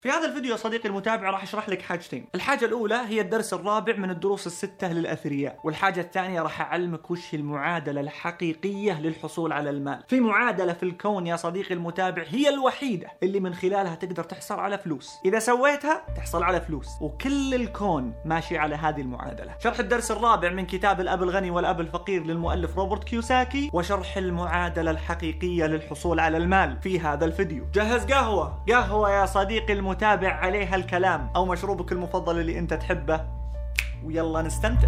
في هذا الفيديو يا صديقي المتابع راح اشرح لك حاجتين. الحاجة الأولى هي الدرس الرابع من الدروس الستة للأثرياء، والحاجة الثانية راح أعلمك وش المعادلة الحقيقية للحصول على المال. في معادلة في الكون يا صديقي المتابع هي الوحيدة اللي من خلالها تقدر تحصل على فلوس، إذا سويتها تحصل على فلوس، وكل الكون ماشي على هذه المعادلة. شرح الدرس الرابع من كتاب الأب الغني والأب الفقير للمؤلف روبرت كيوساكي، وشرح المعادلة الحقيقية للحصول على المال في هذا الفيديو. جهز قهوة يا صديقي المتابع عليها الكلام، أو مشروبك المفضل اللي أنت تحبه، ويلا نستمتع.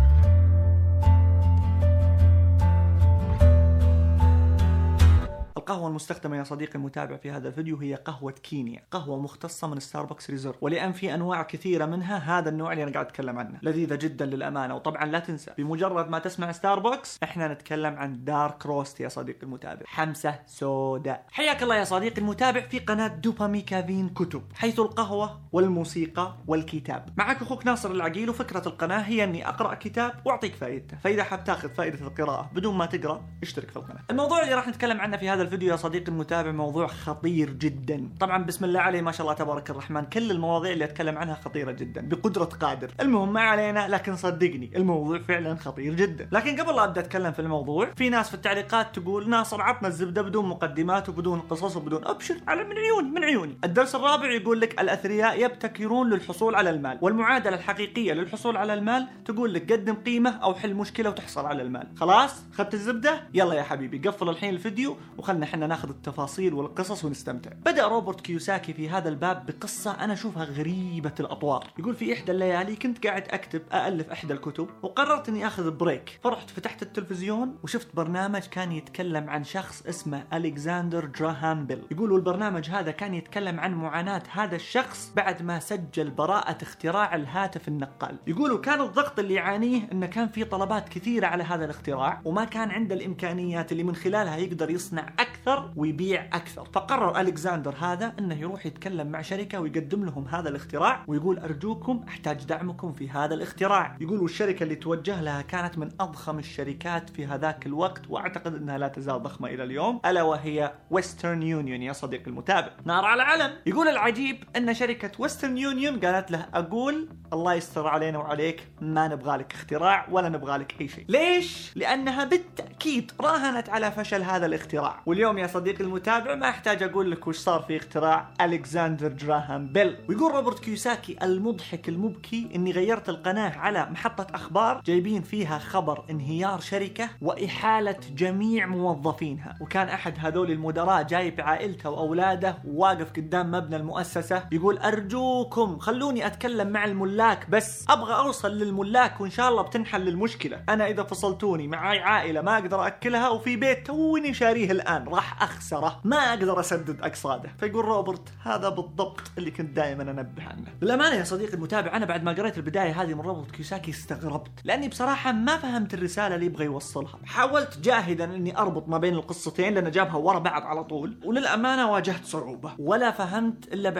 القهوة المستخدمة يا صديقي المتابع في هذا الفيديو هي قهوة كينيا، قهوة مختصة من ستاربكس ريزيرف، ولأن في أنواع كثيرة منها هذا النوع اللي أنا قاعد أتكلم عنه لذيذة جدا للأمانة. وطبعا لا تنسى بمجرد ما تسمع ستاربكس احنا نتكلم عن دارك روست يا صديقي المتابع، حمسة سوداء. حياك الله يا صديقي المتابع في قناة دوباميكافين كتب، حيث القهوة والموسيقى والكتاب. معك أخوك ناصر العقيل، وفكرة القناة هي أني أقرأ كتاب وأعطيك فائدته، فإذا حاب تاخذ فائدة القراءة بدون ما تقرأ اشترك في القناة. الموضوع اللي راح نتكلم عنه في هذا الفيديو يا صديقي المتابع موضوع خطير جدا. طبعا بسم الله عليه ما شاء الله تبارك الرحمن، كل المواضيع اللي اتكلم عنها خطيرة جدا بقدرة قادر. المهم ما علينا، لكن صدقني الموضوع فعلا خطير جدا. لكن قبل لا ابدا اتكلم في الموضوع، في ناس في التعليقات تقول ناصر عطنا الزبدة بدون مقدمات وبدون قصص وبدون ابشر. على من عيوني. الدرس الرابع يقول لك الاثرياء يبتكرون للحصول على المال، والمعادلة الحقيقية للحصول على المال تقول لك قدم قيمة او حل مشكلة وتحصل على المال. خلاص اخذت الزبدة؟ يلا يا حبيبي قفل الحين الفيديو وخلنا احنا ناخذ التفاصيل والقصص ونستمتع. بدأ روبرت كيوساكي في هذا الباب بقصة أنا أشوفها غريبة الأطوار. يقول في إحدى الليالي كنت قاعد ألف إحدى الكتب، وقررت إني أخذ بريك، فرحت فتحت التلفزيون وشفت برنامج كان يتكلم عن شخص اسمه ألكسندر جراهام بيل. يقولوا البرنامج هذا كان يتكلم عن معاناة هذا الشخص بعد ما سجل براءة اختراع الهاتف النقال. يقولوا كان الضغط اللي يعانيه إنه كان في طلبات كثيرة على هذا الاختراع، وما كان عنده الإمكانيات اللي من خلالها يقدر يصنع أكثر ويبيع أكثر. فقرر ألكسندر هذا أنه يروح يتكلم مع شركة ويقدم لهم هذا الاختراع، ويقول أرجوكم أحتاج دعمكم في هذا الاختراع. يقولوا الشركة اللي توجه لها كانت من أضخم الشركات في هذاك الوقت، وأعتقد أنها لا تزال ضخمة إلى اليوم، ألا وهي ويسترن يونيون يا صديقي المتابع، نار على علم. يقول العجيب أن شركة ويسترن يونيون قالت له أقول الله يستر علينا وعليك، ما نبغى لك اختراع ولا نبغى لك أي شيء. ليش؟ لأنها بالتأكيد راهنت على فشل هذا الاختراع. واليوم يا صديقي المتابع ما احتاج اقول لك وش صار في اختراع ألكسندر جراهام بيل. ويقول روبرت كيوساكي المضحك المبكي اني غيرت القناة على محطة اخبار جايبين فيها خبر انهيار شركة واحالة جميع موظفينها، وكان احد هذول المدراء جايب عائلته واولاده وواقف قدام مبنى المؤسسة يقول ارجوكم خلوني اتكلم مع الملاك، بس ابغى اوصل للملاك وان شاء الله بتنحل المشكلة. انا اذا فصلتوني معاي عائلة ما اقدر اكلها وفي بيت توني شاريه الان راح اخسره، ما اقدر اسدد اقساطه. فيقول روبرت هذا بالضبط اللي كنت دائما انبه عنه. للامانه يا صديقي المتابع انا بعد ما قريت البدايه هذه من روبرت كيوساكي استغربت، لاني بصراحه ما فهمت الرساله اللي يبغى يوصلها. حاولت جاهدا اني اربط ما بين القصتين لان جابها ورا بعض على طول، وللامانه واجهت صعوبه، ولا فهمت الا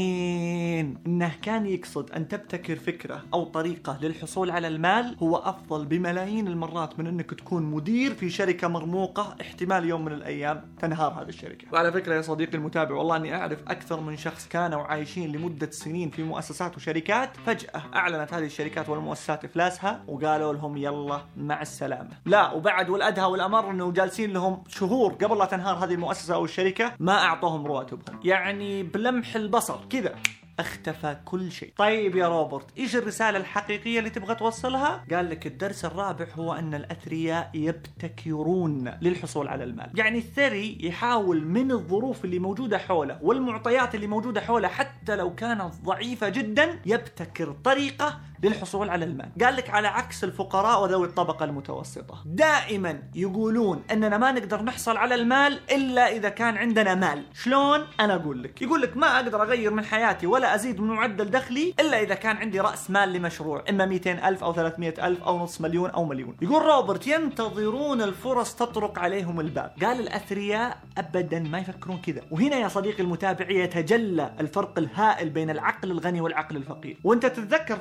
بعدين انه كان يقصد ان تبتكر فكره او طريقه للحصول على المال هو افضل بملايين المرات من انك تكون مدير في شركه مرموقه احتمال يوم من الايام تنهار هذه الشركه. وعلى فكره يا صديقي المتابع والله اني اعرف اكثر من شخص كانوا عايشين لمده سنين في مؤسسات وشركات، فجاه اعلنت هذه الشركات والمؤسسات افلاسها وقالوا لهم يلا مع السلامه. لا وبعد والادهى والامر انه جالسين لهم شهور قبل لا تنهار هذه المؤسسه او الشركه ما اعطوهم رواتبهم، يعني بلمح البصر كذا اختفى كل شيء. طيب يا روبرت ايش الرسالة الحقيقية اللي تبغى توصلها؟ قال لك الدرس الرابع هو ان الاثرياء يبتكرون للحصول على المال. يعني الثري يحاول من الظروف اللي موجودة حوله والمعطيات اللي موجودة حوله حتى لو كانت ضعيفة جدا يبتكر طريقة للحصول على المال. قال لك على عكس الفقراء وذوي الطبقة المتوسطة دائما يقولون اننا ما نقدر نحصل على المال الا اذا كان عندنا مال. شلون؟ انا اقول لك. يقول لك ما اقدر اغير من حياتي ولا ازيد من معدل دخلي الا اذا كان عندي راس مال لمشروع، اما 200,000 او 300,000 او نص مليون او مليون. يقول روبرت ينتظرون الفرص تطرق عليهم الباب. قال الاثرياء ابدا ما يفكرون كذا. وهنا يا صديقي المتابع يتجلى الفرق الهائل بين العقل الغني والعقل الفقير. وانت تتذكر في المقدمة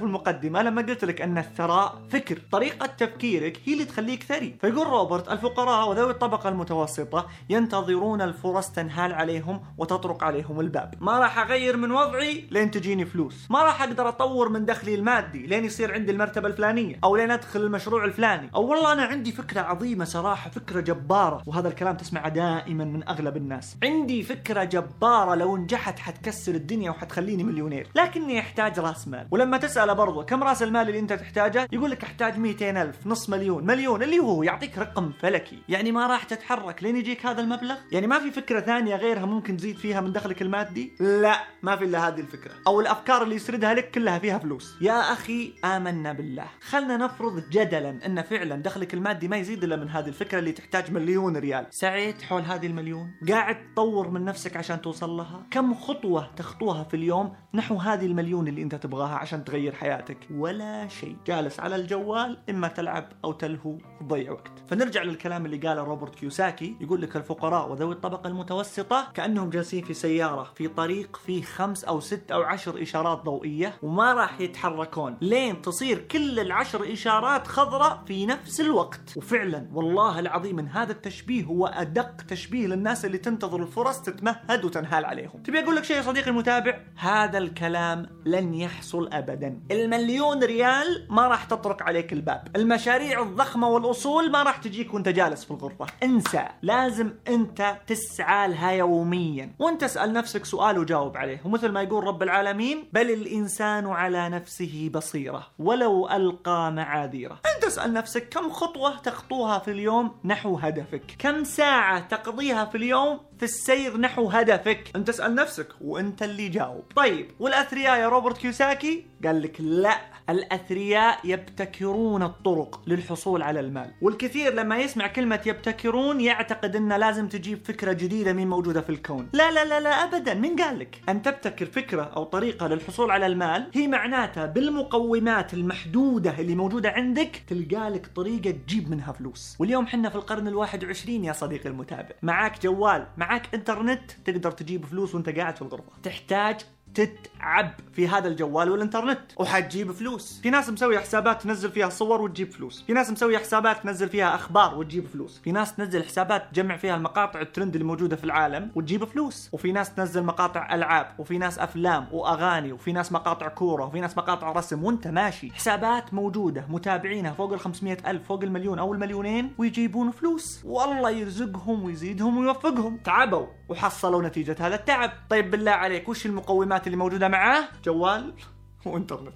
المادي؟ ما لما قلت لك أن الثراء فكر، طريقة تفكيرك هي اللي تخليك ثري. فيقول روبرت الفقراء وذوي الطبقة المتوسطة ينتظرون الفرص تنهال عليهم وتطرق عليهم الباب. ما راح أغير من وضعي لين تجيني فلوس، ما راح أقدر أطور من دخلي المادي لين يصير عندي المرتبة الفلانية، أو لين أدخل المشروع الفلاني، أو والله أنا عندي فكرة عظيمة صراحة، فكرة جبارة. وهذا الكلام تسمعه دائما من أغلب الناس، عندي فكرة جبارة لو نجحت حتكسر الدنيا وحتخليني مليونير، لكني أحتاج رأس مال. ولما تسأله برضه كم رأس المال اللي أنت تحتاجه، يقول لك أحتاج 200,000، نص مليون، مليون، اللي هو يعطيك رقم فلكي. يعني ما راح تتحرك لين يجيك هذا المبلغ؟ يعني ما في فكرة ثانية غيرها ممكن تزيد فيها من دخلك المادي؟ لا، ما في إلا هذه الفكرة، أو الأفكار اللي يسردها لك كلها فيها فلوس. يا أخي آمنا بالله، خلنا نفرض جدلا أن فعلا دخلك المادي ما يزيد إلا من هذه الفكرة اللي تحتاج مليون ريال. سعيت حول هذه المليون؟ قاعد تطور من نفسك عشان توصل لها؟ كم خطوة تخطوها في اليوم نحو هذه المليون اللي أنت تبغاها عشان تغير حياتك؟ ولا شيء، جالس على الجوال إما تلعب أو تلهو وتضيع وقت. فنرجع للكلام اللي قاله روبرت كيوساكي، يقول لك الفقراء وذوي الطبقة المتوسطة كأنهم جالسين في سيارة في طريق فيه 5 أو 6 أو 10 إشارات ضوئية، وما راح يتحركون لين تصير كل 10 إشارات خضراء في نفس الوقت. وفعلا والله العظيم من هذا التشبيه هو أدق تشبيه للناس اللي تنتظر الفرص تتمهد وتنهال عليهم. تبي أقول لك شيء يا صديقي المتابع؟ هذا الكلام لن يحصل أبدا. المليون ريال ما راح تطرق عليك الباب، المشاريع الضخمة والأصول ما راح تجيك وانت جالس في الغرفة. انسى، لازم انت تسعى لها يوميا، وانت اسأل نفسك سؤال وجاوب عليه. ومثل ما يقول رب العالمين بل الإنسان على نفسه بصيرة ولو ألقى معاذيره. انت اسأل نفسك كم خطوة تخطوها في اليوم نحو هدفك، كم ساعة تقضيها في اليوم في السير نحو هدفك. انت اسأل نفسك وانت اللي جاوب. طيب والأثرياء يا روبرت كيوساكي؟ قال لك لا، الأثرياء يبتكرون الطرق للحصول على المال. والكثير لما يسمع كلمة يبتكرون يعتقد أن لازم تجيب فكرة جديدة من موجودة في الكون. لا لا لا لا أبدا، من قال لك؟ أن تبتكر فكرة أو طريقة للحصول على المال هي معناتها بالمقومات المحدودة اللي موجودة عندك تلقى لك طريقة تجيب منها فلوس. واليوم حنا في القرن 21 يا صديقي المتابع، معاك جوال، معاك انترنت، تقدر تجيب فلوس وانت قاعد في الغرفة. تحتاج تتعب في هذا الجوال والإنترنت وحتجيب فلوس. في ناس مسوي حسابات تنزل فيها صور وتجيب فلوس، في ناس مسوي حسابات تنزل فيها أخبار وتجيب فلوس، في ناس تنزل حسابات تجمع فيها المقاطع الترند اللي موجودة في العالم وتجيب فلوس، وفي ناس تنزل مقاطع ألعاب، وفي ناس أفلام وأغاني، وفي ناس مقاطع كورة، وفي ناس مقاطع رسم. وانت ماشي حسابات موجودة متابعينها فوق 500,000، فوق المليون أو المليونين، ويجيبون فلوس. والله يرزقهم ويزيدهم ويوفقهم. تعبوا وحصلوا نتيجة هذا التعب. طيب بالله عليك وش المقومات اللي موجودة معاه؟ جوال وانترنت.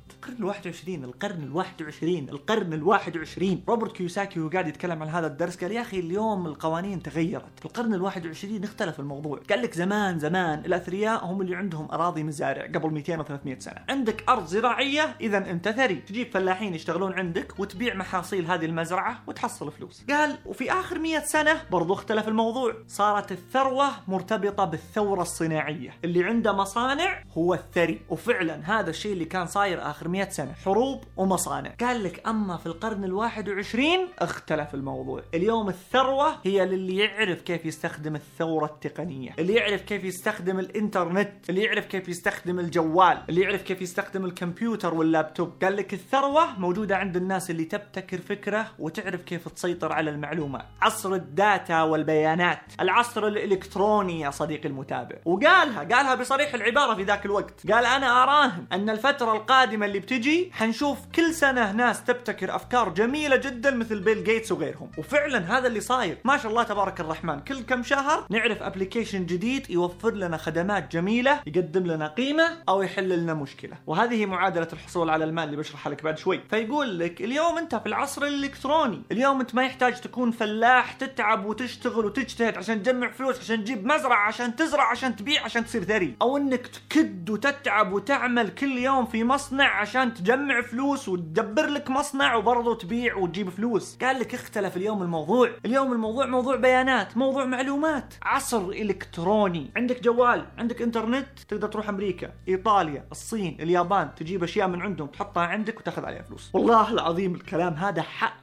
القرن الواحد وعشرين. روبرت كيوساكي وقاعد يتكلم عن هذا الدرس قال يا أخي اليوم القوانين تغيرت، في القرن 21 اختلف الموضوع. قال لك زمان الأثرياء هم اللي عندهم أراضي مزارع قبل 200 و 300 سنة. عندك أرض زراعية إذا أنت ثري، تجيب فلاحين يشتغلون عندك وتبيع محاصيل هذه المزرعة وتحصل فلوس. قال وفي آخر 100 سنة برضو اختلف الموضوع، صارت الثروة مرتبطة بالثورة الصناعية، اللي عنده مصانع هو الثري. وفعلا هذا الشيء اللي كان صاير آخر 100 سنة، حروب ومصانع. قال لك أما في القرن 21 اختلف الموضوع. اليوم الثروة هي للي يعرف كيف يستخدم الثورة التقنية، اللي يعرف كيف يستخدم الإنترنت، اللي يعرف كيف يستخدم الجوال، اللي يعرف كيف يستخدم الكمبيوتر واللابتوب. قال لك الثروة موجودة عند الناس اللي تبتكر فكرة وتعرف كيف تسيطر على المعلومات. عصر الداتا والبيانات، العصر الإلكتروني يا صديقي المتابع. وقالها بصريح العبارة في ذاك الوقت. قال أنا أراهن أن الفترة القادمة اللي بتجي حنشوف كل سنة ناس تبتكر أفكار جميلة جدا مثل بيل جيتس وغيرهم. وفعلا هذا اللي صاير، ما شاء الله تبارك الرحمن. كل كم شهر نعرف أبليكيشن جديد يوفر لنا خدمات جميلة، يقدم لنا قيمة أو يحل لنا مشكلة. وهذه معادلة الحصول على المال اللي بشرحها لك بعد شوي. فيقول لك اليوم أنت في العصر الإلكتروني، اليوم أنت ما يحتاج تكون فلاح تتعب وتشتغل وتجتهد عشان تجمع فلوس، عشان تجيب مزرعة، عشان تزرع، عشان تبيع، عشان تصير ثري، أو أنك تكد وتتعب وتعمل كل يوم في مصنع عشان تجمع فلوس وتدبر لك مصنع وبرضه تبيع وتجيب فلوس. قال لك اختلف اليوم الموضوع. اليوم الموضوع موضوع بيانات، موضوع معلومات، عصر إلكتروني. عندك جوال، عندك إنترنت، تقدر تروح أمريكا، إيطاليا، الصين، اليابان، تجيب أشياء من عندهم تحطها عندك وتاخذ عليها فلوس. والله العظيم الكلام هذا حق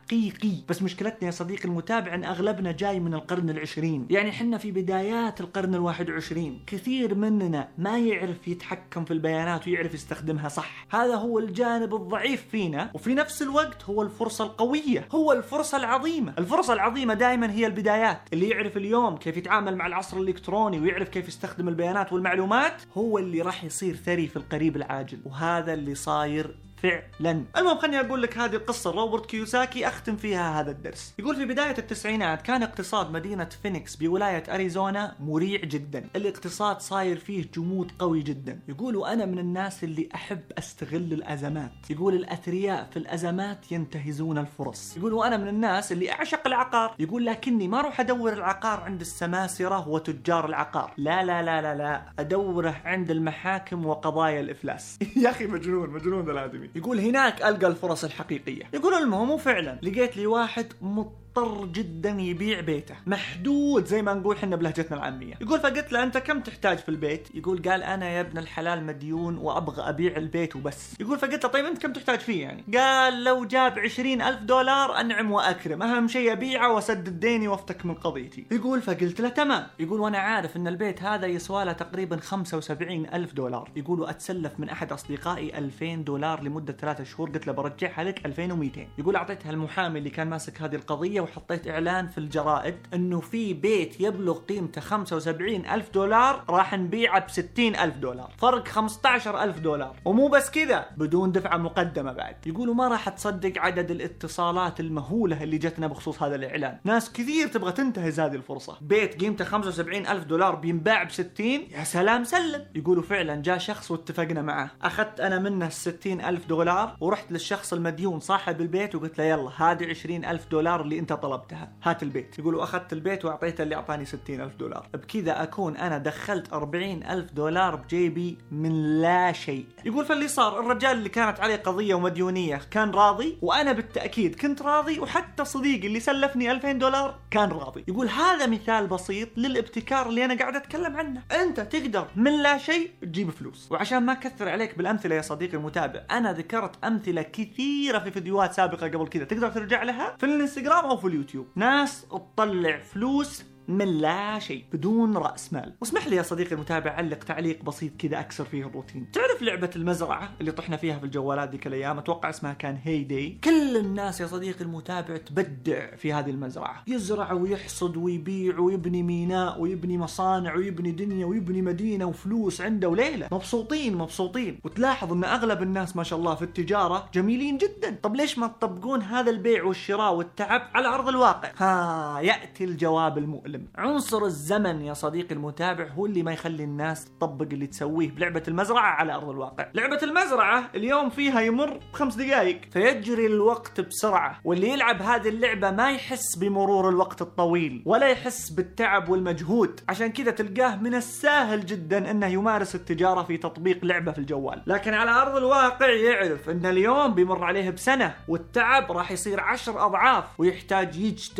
حقيقي. بس مشكلتنا يا صديقي المتابع ان اغلبنا جاي من القرن العشرين، يعني حنا في بدايات القرن ال21. كثير مننا ما يعرف يتحكم في البيانات ويعرف يستخدمها صح. هذا هو الجانب الضعيف فينا، وفي نفس الوقت هو الفرصة القوية، هو الفرصة العظيمة. الفرصة العظيمة دائما هي البدايات. اللي يعرف اليوم كيف يتعامل مع العصر الإلكتروني ويعرف كيف يستخدم البيانات والمعلومات هو اللي راح يصير ثري في القريب العاجل، وهذا اللي صاير فعلا. المهم خلني أقول لك هذه القصة روبرت كيوساكي أختم فيها هذا الدرس. يقول في بداية التسعينات كان اقتصاد مدينة فينيكس بولاية أريزونا مريع جدا، الاقتصاد صاير فيه جمود قوي جدا. يقول وأنا من الناس اللي أحب أستغل الأزمات. يقول الأثرياء في الأزمات ينتهزون الفرص. يقول وأنا من الناس اللي أعشق العقار. يقول لكني ما أروح أدور العقار عند السماسرة وتجار العقار، لا لا لا لا لا، أدوره عند المحاكم وقضايا الإفلاس. يا أخي مجنون الآدمي. يقول هناك ألقى الفرص الحقيقية. يقول المهم وفعلا لقيت لي واحد مضطر جدا يبيع بيته، محدود زي ما نقول حنا بلهجتنا العامية. يقول فقلت له أنت كم تحتاج في البيت؟ يقول قال أنا يا ابن الحلال مديون وأبغى أبيع البيت وبس. يقول فقلت له طيب أنت كم تحتاج فيه يعني؟ قال لو جاب 20,000 دولار أنعم وأكرم، أهم شيء أبيعه وأسدد ديني وافتك من قضيتي. يقول فقلت له تمام. يقول وأنا عارف أن البيت هذا يسواله تقريبا 75,000 دولار. يقول وأتسلف من أحد أصدقائي 2000 دولار لمدة 3 شهور، قلت له برجعها لك 2200. يقول أعطيتها المحامي اللي كان ماسك هذه القضية وحطيت إعلان في الجرائد أنه في بيت يبلغ قيمته 75,000 دولار راح نبيعه ب60,000 دولار، فرق 15,000 دولار، ومو بس كذا بدون دفعة مقدمة بعد. يقولوا ما راح تصدق عدد الاتصالات المهولة اللي جتنا بخصوص هذا الإعلان، ناس كثير تبغى تنتهز هذه الفرصة. بيت قيمته 75,000 دولار بينباع ب60، يا سلام سلم. يقولوا فعلا جاء شخص واتفقنا معه، أخذت أنا منه 60,000 دولار ورحت للشخص المديون صاحب البيت وقلت له يلا هذه 20,000 دولار اللي انت طلبتها، هات البيت. يقولوا أخذت البيت وأعطيته اللي أعطاني 60,000 دولار. بكذا أكون أنا دخلت 40,000 دولار بجيبي من لا شيء. يقول فاللي صار الرجال اللي كانت عليه قضية ومديونية كان راضي، وأنا بالتأكيد كنت راضي، وحتى صديقي اللي سلفني 2000 دولار كان راضي. يقول هذا مثال بسيط للابتكار اللي أنا قاعد أتكلم عنه. أنت تقدر من لا شيء تجيب فلوس. وعشان ما كثر عليك بالأمثلة يا صديقي المتابع، أنا ذكرت أمثلة كثيرة في فيديوهات سابقة قبل كذا، تقدر ترجع لها في الانستغرام أو في اليوتيوب. ناس تطلع فلوس من لا شيء بدون رأس مال. واسمح لي يا صديقي المتابع علق تعليق بسيط كذا أكسر فيه الروتين. تعرف لعبة المزرعة اللي طحنا فيها في الجوالات ذيك الأيام؟ أتوقع اسمها كان هي داي. كل الناس يا صديقي المتابع تبدع في هذه المزرعة، يزرع ويحصد ويبيع ويبني ميناء ويبني مصانع ويبني دنيا ويبني مدينة وفلوس عنده وليلة، مبسوطين. وتلاحظ أن أغلب الناس ما شاء الله في التجارة جميلين جدا. طب ليش ما تطبقون هذا البيع والشراء والتعب على أرض الواقع؟ يأتي الجواب المؤلم. عنصر الزمن يا صديقي المتابع هو اللي ما يخلي الناس تطبق اللي تسويه بلعبة المزرعة على أرض الواقع. لعبة المزرعة اليوم فيها يمر ب5 دقائق، فيجري الوقت بسرعة، واللي يلعب هذه اللعبة ما يحس بمرور الوقت الطويل ولا يحس بالتعب والمجهود. عشان كذا تلقاه من السهل جدا أنه يمارس التجارة في تطبيق لعبة في الجوال، لكن على أرض الواقع يعرف أن اليوم بيمر عليه بسنة، والتعب راح يصير 10 أضعاف، ويحتاج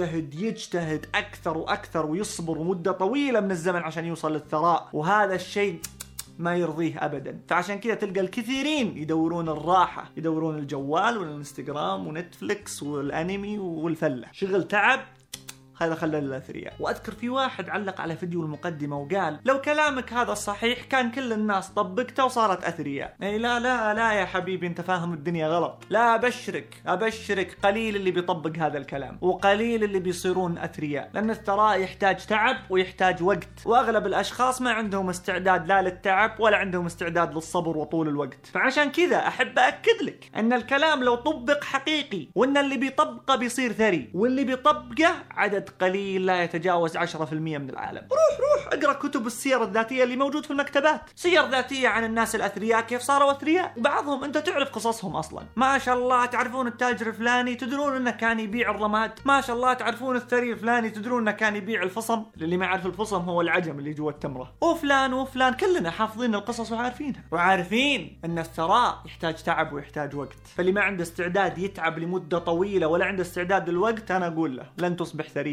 يجتهد أكثر وأكثر ويصبر مدة طويلة من الزمن عشان يوصل للثراء، وهذا الشيء ما يرضيه أبدا. فعشان كذا تلقى الكثيرين يدورون الراحة، يدورون الجوال والانستغرام ونتفليكس والأنمي والفلة، شغل تعب هذا خلى الأثرياء. وأذكر في واحد علق على فيديو المقدمة وقال لو كلامك هذا صحيح كان كل الناس طبقته وصارت أثرياء. أي لا يا حبيبي أنت فاهم الدنيا غلط. لا أبشرك قليل اللي بيطبق هذا الكلام وقليل اللي بيصيرون أثرياء، لأن الثراء يحتاج تعب ويحتاج وقت، وأغلب الأشخاص ما عندهم استعداد لا للتعب ولا عندهم استعداد للصبر وطول الوقت. فعشان كذا أحب أأكد لك أن الكلام لو طبق حقيقي، وأن اللي بيطبقه بيصير ثري، واللي بيطبقه عدد قليل لا يتجاوز 10% من العالم. روح اقرأ كتب السير الذاتية اللي موجود في المكتبات، سير ذاتية عن الناس الأثرياء كيف صاروا أثرياء، وبعضهم أنت تعرف قصصهم أصلا. ما شاء الله تعرفون التاجر الفلاني تدرون أنه كان يبيع الرماد، ما شاء الله تعرفون الثري الفلاني تدرون أنه كان يبيع الفصم، اللي ما يعرف الفصم هو العجم اللي جوا التمرة، وفلان كلنا حافظين القصص وعارفينها، وعارفين أن الثراء يحتاج تعب ويحتاج وقت. فاللي ما عنده استعداد يتعب لمدة طويلة ولا عنده استعداد للوقت، أنا أقول له لن تصبح ثري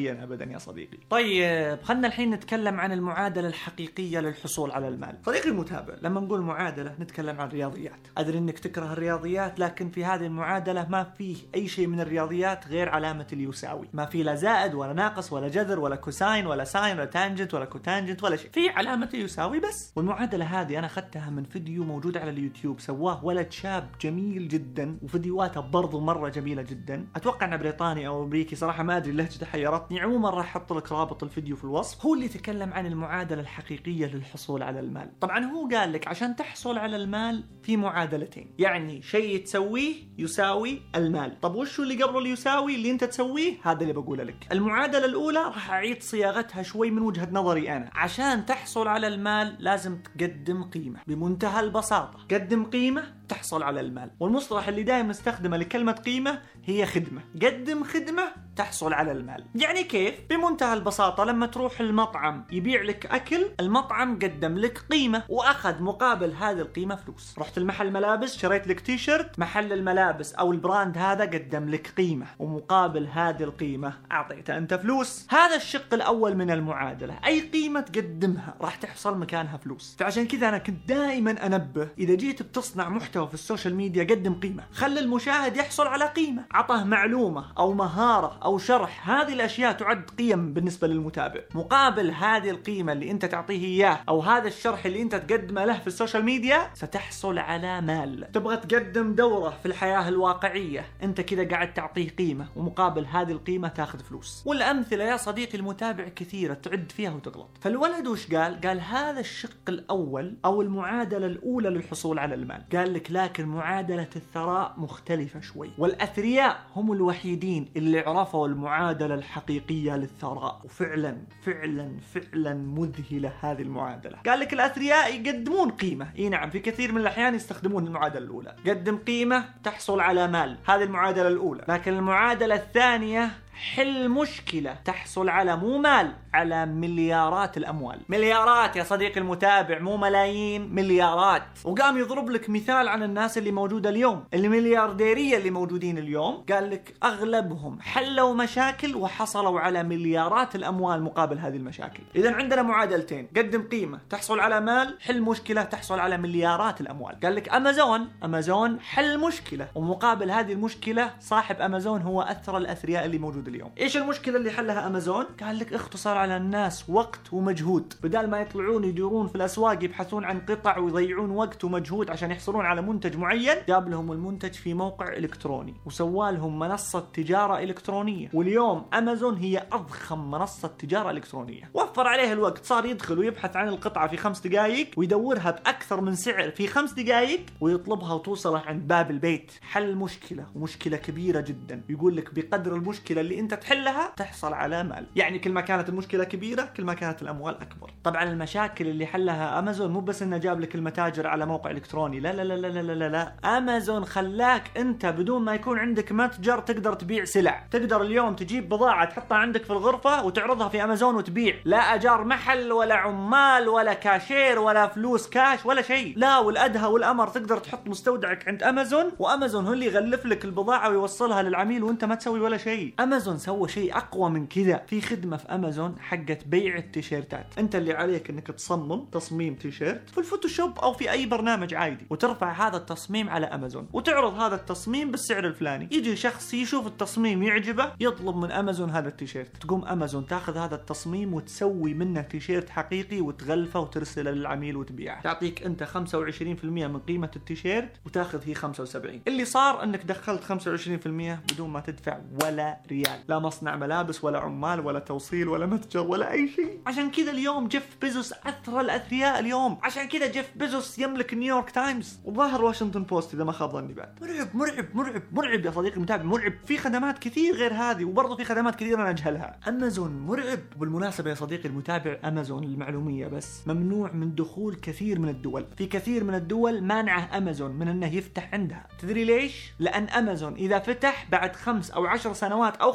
أخلاقيا أبدا يا صديقي. طيب خلنا الحين نتكلم عن المعادلة الحقيقية للحصول على المال. صديقي المتابع، لما نقول معادلة نتكلم عن الرياضيات. أدري أنك تكره الرياضيات، لكن في هذه المعادلة ما فيه أي شيء من الرياضيات غير علامة اليساوي. ما في لا زائد ولا ناقص ولا جذر ولا كوساين ولا ساين ولا تانجنت ولا كوتانجنت ولا شيء، في علامة اليساوي بس. والمعادلة هذه أنا أخذتها من فيديو موجود على اليوتيوب سواه ولد شاب جميل جدا، وفيديوهاته برضو مرة جميلة جدا. أتوقع أنه بريطاني أو أمريكي، صراحة ما أدري، لهجته حيرتني. عموما راح أحط لك رابط الفيديو في الوصف. هو اللي يتكلم عن المعادلة الحقيقية للحصول على المال. طبعا هو قال لك عشان تحصل على المال في معادلتين، يعني شيء تسويه يساوي المال. طب وش اللي قبل اللي يساوي اللي أنت تسويه؟ هذا اللي بقوله لك. المعادلة الأولى راح أعيد صياغتها شوي من وجهة نظري أنا. عشان تحصل على المال لازم تقدم قيمة، بمنتهى البساطة. قدم قيمة تحصل على المال. والمصطلح اللي دائما نستخدمه لكلمة قيمة هي خدمة. قدم خدمة تحصل على المال. يعني كيف؟ بمنتهى البساطة، لما تروح المطعم يبيع لك أكل، المطعم قدم لك قيمة وأخذ مقابل هذه القيمة فلوس. رحت المحل ملابس شريت لك تيشرت، محل الملابس أو البراند هذا قدم لك قيمة، ومقابل هذه القيمة أعطيته أنت فلوس. هذا الشق الأول من المعادلة. أي قيمة تقدمها راح تحصل مكانها فلوس. فعشان كذا أنا كنت دائما أنبه، إذا جيت بتصنع محتوى في السوشيال ميديا قدم قيمة، خلي المشاهد يحصل على قيمة، عطه معلومة أو مهارة أو شرح. هذه الأشياء تعد قيم بالنسبة للمتابع. مقابل هذه القيمة اللي أنت تعطيه إياه أو هذا الشرح اللي أنت تقدمه له في السوشيال ميديا ستحصل على مال. تبغى تقدم دورة في الحياة الواقعية، أنت كذا قاعد تعطيه قيمة، ومقابل هذه القيمة تاخذ فلوس. والأمثلة يا صديقي المتابع كثيرة، تعد فيها وتغلط. فالولد وش قال هذا الشق الأول أو المعادلة الأولى للحصول على المال. قال لك لكن معادلة الثراء مختلفة شوي، والأثرياء هم الوحيدين اللي عرفوا المعادلة الحقيقية للثراء. وفعلا فعلا فعلا مذهلة هذه المعادلة. قال لك الأثرياء يقدمون قيمة، اي نعم، في كثير من الأحيان يستخدمون المعادلة الأولى. قدم قيمة تحصل على مال، هذه المعادلة الأولى. لكن المعادلة الثانية حل مشكلة تحصل على مو مال، على مليارات الأموال. مليارات يا صديقي المتابع، مو ملايين، مليارات. وقام يضرب لك مثال عن الناس اللي موجودة اليوم، المليارديرية اللي موجودين اليوم. قال لك أغلبهم حلوا مشاكل وحصلوا على مليارات الأموال مقابل هذه المشاكل. إذا عندنا معادلتين، قدم قيمة تحصل على مال، حل مشكلة تحصل على مليارات الأموال. قال لك أمازون حل مشكلة، ومقابل هذه المشكلة صاحب أمازون هو أثر الأثرياء اللي موجود اليوم. ايش المشكله اللي حلها امازون؟ قال لك اختصر على الناس وقت ومجهود، بدال ما يطلعون يدورون في الاسواق يبحثون عن قطع ويضيعون وقت ومجهود عشان يحصلون على منتج معين، جاب لهم المنتج في موقع الكتروني وسوى لهم منصه تجاره الكترونيه. واليوم امازون هي اضخم منصه تجاره الكترونيه. وفر عليه الوقت، صار يدخل ويبحث عن القطعه في 5 دقائق ويدورها باكثر من سعر في 5 دقائق ويطلبها وتوصلها عند باب البيت. حل مشكله، ومشكله كبيره جدا. يقول لك بقدر المشكله اللي انت تحلها تحصل على مال. يعني كل ما كانت المشكلة كبيرة كل ما كانت الأموال أكبر. طبعا المشاكل اللي حلها أمازون مو بس إنه جاب لك المتاجر على موقع إلكتروني، لا لا لا لا لا لا لا. أمازون خلاك أنت بدون ما يكون عندك متجر تقدر تبيع سلع. تقدر اليوم تجيب بضاعة تحطها عندك في الغرفة وتعرضها في أمازون وتبيع. لا أجار محل ولا عمال ولا كاشير ولا فلوس كاش ولا شيء، لا. والأدهى والأمر تقدر تحط مستودعك عند أمازون، وأمازون هو اللي يغلف لك البضاعة ويوصلها للعميل وأنت ما تسوي ولا شيء. أمازون سوى شيء أقوى من كذا. في خدمة في أمازون حقت بيع التيشيرتات. أنت اللي عليك أنك تصمم تصميم تيشيرت في الفوتوشوب أو في أي برنامج عادي، وترفع هذا التصميم على أمازون وتعرض هذا التصميم بالسعر الفلاني. يجي شخص يشوف التصميم يعجبه يطلب من أمازون هذا التيشيرت. تقوم أمازون تاخذ هذا التصميم وتسوي منه تيشيرت حقيقي وتغلفه وترسله للعميل وتبيعه. تعطيك أنت 25% من قيمة التيشيرت وتاخذ هي 75. اللي صار أنك دخلت 25% بدون ما تدفع ولا ريال، لا مصنع ملابس ولا عمال ولا توصيل ولا متجر ولا أي شيء. عشان كذا اليوم جيف بيزوس أثرى الأثرياء اليوم. عشان كذا جيف بيزوس يملك نيويورك تايمز وظاهر واشنطن بوست إذا ما خاب ظني بعد. مرعب مرعب مرعب مرعب يا صديقي المتابع، مرعب. في خدمات كثير غير هذه، وبرضه في خدمات كثير أنا أجهلها. أمازون مرعب. بالمناسبة يا صديقي المتابع، أمازون المعلومية بس ممنوع من دخول كثير من الدول. في كثير من الدول مانعه أمازون من أنه يفتح عندها. تدري ليش؟ لأن أمازون إذا فتح بعد 5 أو 10 سنوات أو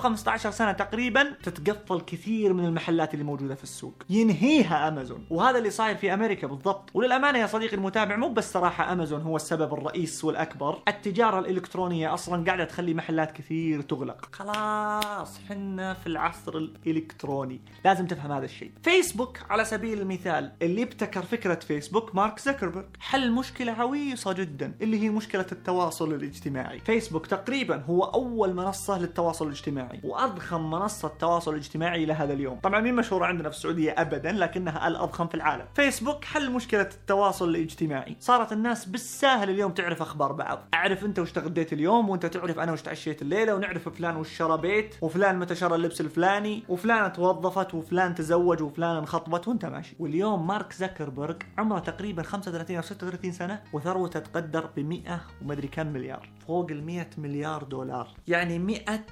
15 سنة تقريبا تتقفل كثير من المحلات اللي موجودة في السوق، ينهيها أمازون. وهذا اللي صاير في أمريكا بالضبط. وللأمانة يا صديقي المتابع مو بس صراحة أمازون هو السبب الرئيس والأكبر، التجارة الإلكترونية أصلا قاعدة تخلي محلات كثير تغلق. خلاص حنا في العصر الإلكتروني، لازم تفهم هذا الشيء. فيسبوك على سبيل المثال، اللي ابتكر فكرة فيسبوك مارك زكربرج، حل مشكلة عويصة جدا اللي هي مشكلة التواصل الاجتماعي. فيسبوك تقريبا هو أول منصة للتواصل الاجتماعي وأضخم منصة تواصل اجتماعي إلى هذا اليوم. طبعا مين مشهورة عندنا في السعودية أبدا، لكنها الأضخم في العالم. فيسبوك حل مشكلة التواصل الاجتماعي. صارت الناس بالساهل اليوم تعرف أخبار بعض، أعرف أنت وش تغديت اليوم، وأنت تعرف أنا وش تعشيت الليلة، ونعرف فلان وش شرى بيت، وفلان متى شرى اللبس الفلاني، وفلان توظفت، وفلان تزوج، وفلان انخطبت، وأنت ماشي. واليوم مارك زكربرج عمره تقريبا 35 أو 36 سنة، وثروته تقدر ب100 ومدري كم مليار، فوق 100 مليار دولار، يعني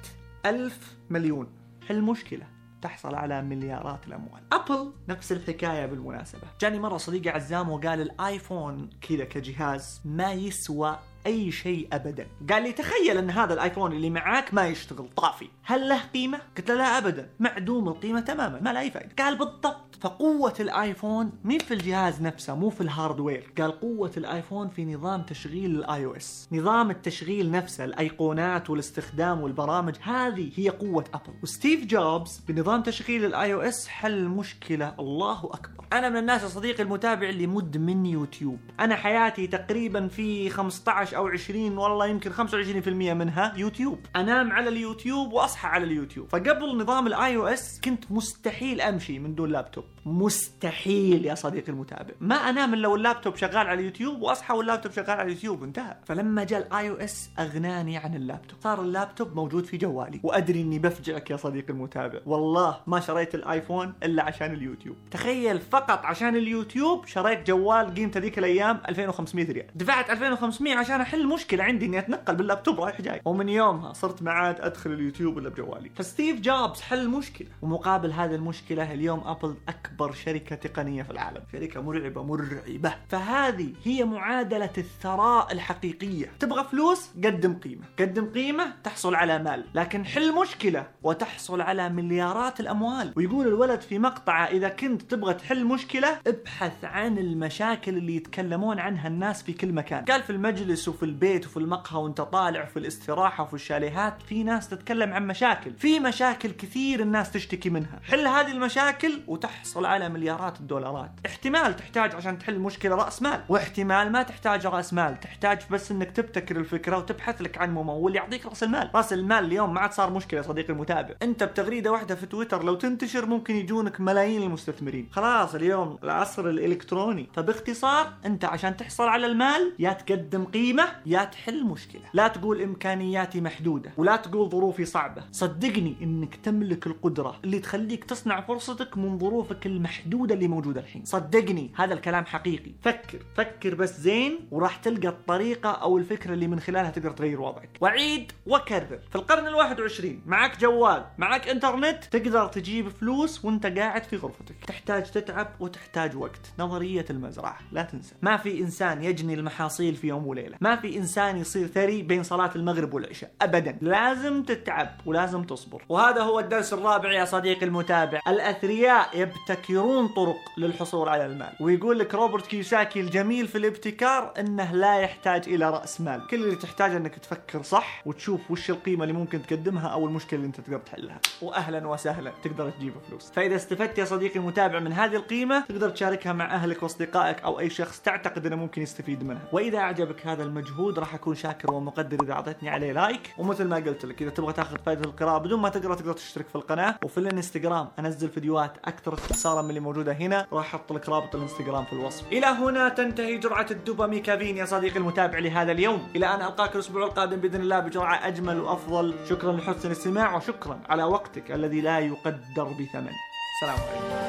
100,000 مليون. حل مشكلة تحصل على مليارات الأموال. أبل نفس الحكاية بالمناسبة. جاني مرة صديقي عزام وقال الآيفون كذا كجهاز ما يسوى أي شيء أبدا. قال لي تخيل أن هذا الآيفون اللي معاك ما يشتغل، طافي، هل له قيمة؟ قلت له لا أبدا، معدوم القيمة تماما، ما له أي فائدة. قال بالضبط. فقوة الآيفون مين في الجهاز نفسه، مو في الهاردوير. قال قوة الآيفون في نظام تشغيل الآي أو إس، نظام التشغيل نفسه، الأيقونات والاستخدام والبرامج، هذه هي قوة أبل. وستيف جوبز بنظام تشغيل الآي أو إس حل مشكلة الله أكبر. أنا من الناس يا صديقي المتابع اللي مدمن يوتيوب. أنا حياتي تقريبا في 15 أو 20 والله يمكن 25% منها يوتيوب. أنام على اليوتيوب وأصحى على اليوتيوب. فقبل نظام الآي أو إس كنت مستحيل أمشي من دون لابتوب، مستحيل يا صديقي المتابع. ما أنام إلا واللابتوب شغال على اليوتيوب، وأصحى واللابتوب شغال على اليوتيوب، انتهى. فلما جاء الآي أو إس أغناني عن اللابتوب، صار اللابتوب موجود في جوالي. وأدري إني بفجعك يا صديقي المتابع، والله ما شريت الآيفون إلا عشان اليوتيوب. تخيل فقط عشان اليوتيوب شريت جوال قيمته ذيك الأيام 2500 ريال. دفعت 2500 عشان أحل مشكلة عندي إني أتنقل باللابتوب رايح جاي، ومن يومها صرت ما عاد أدخل اليوتيوب إلا بجوالي. فستيف جوبز حل مشكلة، ومقابل هذه المشكلة اليوم أبل أكبر شركة تقنية في العالم، شركة مرعبة. فهذه هي معادلة الثراء الحقيقية. تبغى فلوس؟ قدم قيمة تحصل على مال، لكن حل مشكلة وتحصل على مليارات الأموال. ويقول الولد في مقطعه إذا كنت تبغى تحل مشكلة ابحث عن المشاكل اللي يتكلمون عنها الناس في كل مكان. قال في المجلس وفي البيت وفي المقهى وانت طالع وفي الاستراحة وفي الشاليهات في ناس تتكلم عن مشاكل، في مشاكل كثير الناس تشتكي منها. حل هذه المشاكل وتحصل على مليارات الدولارات. احتمال تحتاج عشان تحل مشكلة رأس مال، واحتمال ما تحتاج رأس مال، تحتاج بس انك تبتكر الفكرة وتبحث لك عن ممول يعطيك رأس المال. رأس المال اليوم ما عاد صار مشكلة صديقي المتابع. انت بتغريدة واحدة في تويتر لو تنتشر ممكن يجونك ملايين المستثمرين. خلاص اليوم العصر الإلكتروني. فباختصار انت عشان تحصل على المال يا تقدم قيمة يا تحل مشكلة. لا تقول إمكانياتي محدودة ولا تقول ظروفي صعبة. صدقني انك تملك القدرة اللي تخليك تصنع فرصتك من ظروفك المحدودة اللي موجودة الحين. صدقني هذا الكلام حقيقي. فكر بس زين وراح تلقى الطريقة أو الفكرة اللي من خلالها تقدر تغير وضعك. وعيد وكرر، في القرن ال21 معك جوال، معك انترنت، تقدر تجيب فلوس وانت قاعد في غرفتك. تحتاج تتعب وتحتاج وقت. نظرية المزرعة لا تنسى. ما في إنسان يجني المحاصيل في يوم وليلة. ما في إنسان يصير ثري بين صلاة المغرب والعشاء أبدا. لازم تتعب ولازم تصبر. وهذا هو الدرس الرابع يا صديقي المتابع. الأثرياء يبتكرون طرق للحصول على المال. ويقول لك روبرت كيوساكي الجميل في الابتكار انه لا يحتاج الى رأس مال. كل اللي تحتاج انك تفكر صح وتشوف وش القيمة اللي ممكن تقدمها او المشكلة اللي انت تقدر تحلها، واهلا وسهلا تقدر تجيب فلوس. فاذا استفدت يا صديقي المتابع من هذه القيمة تقدر تشاركها مع اهلك واصدقائك او اي شخص تعتقد انه ممكن يستفيد منها. واذا اعجبك هذا المجهود راح اكون شاكر ومقدر اذا اعطيتني عليه لايك. ومثل ما قلت لك اذا تبغى تاخذ فائدة القراءة بدون ما تقرا تقدر تشترك في القناة. وفي الانستغرام انزل فيديوهات اكثر اختصارا من اللي موجودة هنا، راح احط لك رابط الانستغرام في الوصف. الى هنا تنتهي جرعة الدوباميكافين يا صديقي المتابع لهذا اليوم. الى ان القاك الاسبوع القادم باذن الله بجرعة اجمل وافضل. شكرا لحسن الاستماع وشكرا على وقتك الذي لا يقدر بثمن. سلام عليكم.